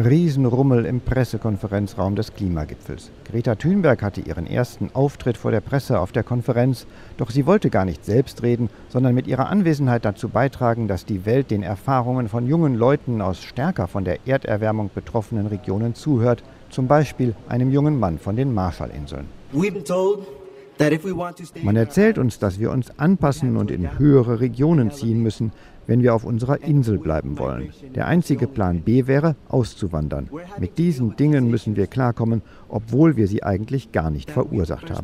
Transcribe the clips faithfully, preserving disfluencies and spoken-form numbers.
Riesenrummel im Pressekonferenzraum des Klimagipfels. Greta Thunberg hatte ihren ersten Auftritt vor der Presse auf der Konferenz, doch sie wollte gar nicht selbst reden, sondern mit ihrer Anwesenheit dazu beitragen, dass die Welt den Erfahrungen von jungen Leuten aus stärker von der Erderwärmung betroffenen Regionen zuhört, zum Beispiel einem jungen Mann von den Marshallinseln. Man erzählt uns, dass wir uns anpassen und in höhere Regionen ziehen müssen, wenn wir auf unserer Insel bleiben wollen. Der einzige Plan B wäre, auszuwandern. Mit diesen Dingen müssen wir klarkommen, obwohl wir sie eigentlich gar nicht verursacht haben.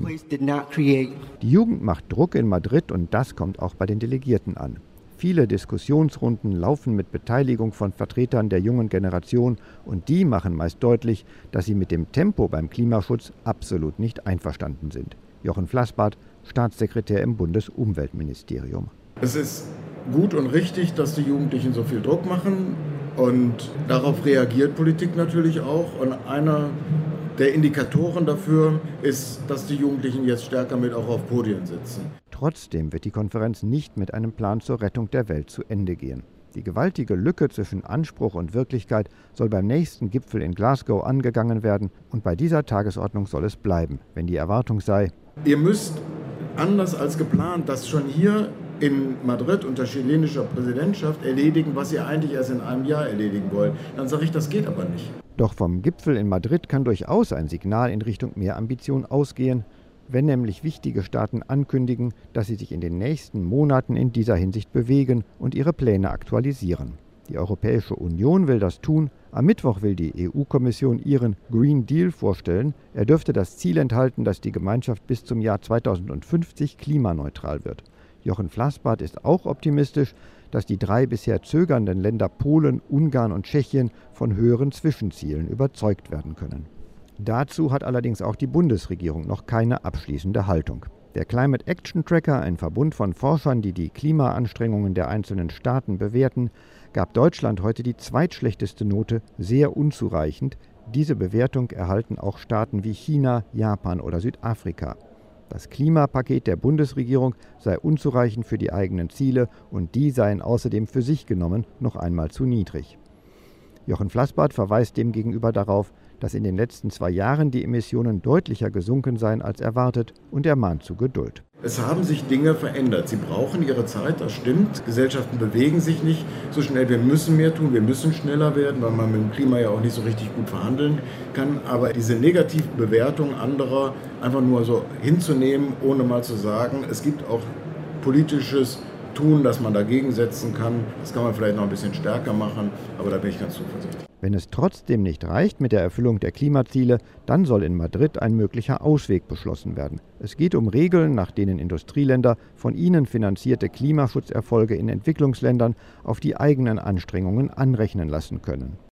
Die Jugend macht Druck in Madrid und das kommt auch bei den Delegierten an. Viele Diskussionsrunden laufen mit Beteiligung von Vertretern der jungen Generation und die machen meist deutlich, dass sie mit dem Tempo beim Klimaschutz absolut nicht einverstanden sind. Jochen Flassbart, Staatssekretär im Bundesumweltministerium. Es ist gut und richtig, dass die Jugendlichen so viel Druck machen und darauf reagiert Politik natürlich auch. Und einer der Indikatoren dafür ist, dass die Jugendlichen jetzt stärker mit auch auf Podien sitzen. Trotzdem wird die Konferenz nicht mit einem Plan zur Rettung der Welt zu Ende gehen. Die gewaltige Lücke zwischen Anspruch und Wirklichkeit soll beim nächsten Gipfel in Glasgow angegangen werden und bei dieser Tagesordnung soll es bleiben, wenn die Erwartung sei: Ihr müsst anders als geplant das schon hier in Madrid unter chilenischer Präsidentschaft erledigen, was ihr eigentlich erst in einem Jahr erledigen wollt. Dann sage ich, das geht aber nicht. Doch vom Gipfel in Madrid kann durchaus ein Signal in Richtung mehr Ambition ausgehen, wenn nämlich wichtige Staaten ankündigen, dass sie sich in den nächsten Monaten in dieser Hinsicht bewegen und ihre Pläne aktualisieren. Die Europäische Union will das tun. Am Mittwoch will die E U-Kommission ihren Green Deal vorstellen. Er dürfte das Ziel enthalten, dass die Gemeinschaft bis zum Jahr zweitausendfünfzig klimaneutral wird. Jochen Flassbart ist auch optimistisch, dass die drei bisher zögernden Länder Polen, Ungarn und Tschechien von höheren Zwischenzielen überzeugt werden können. Dazu hat allerdings auch die Bundesregierung noch keine abschließende Haltung. Der Climate Action Tracker, ein Verbund von Forschern, die die Klimaanstrengungen der einzelnen Staaten bewerten, gab Deutschland heute die zweitschlechteste Note, sehr unzureichend. Diese Bewertung erhalten auch Staaten wie China, Japan oder Südafrika. Das Klimapaket der Bundesregierung sei unzureichend für die eigenen Ziele und die seien außerdem für sich genommen noch einmal zu niedrig. Jochen Flassbart verweist demgegenüber darauf, dass in den letzten zwei Jahren die Emissionen deutlicher gesunken seien als erwartet und er mahnt zu Geduld. Es haben sich Dinge verändert. Sie brauchen ihre Zeit, das stimmt. Gesellschaften bewegen sich nicht so schnell. Wir müssen mehr tun, wir müssen schneller werden, weil man mit dem Klima ja auch nicht so richtig gut verhandeln kann. Aber diese negativen Bewertungen anderer einfach nur so hinzunehmen, ohne mal zu sagen, es gibt auch politisches Tun, das man dagegen setzen kann. Das kann man vielleicht noch ein bisschen stärker machen, aber da bin ich ganz zuversichtlich. Wenn es trotzdem nicht reicht mit der Erfüllung der Klimaziele, dann soll in Madrid ein möglicher Ausweg beschlossen werden. Es geht um Regeln, nach denen Industrieländer von ihnen finanzierte Klimaschutzerfolge in Entwicklungsländern auf die eigenen Anstrengungen anrechnen lassen können.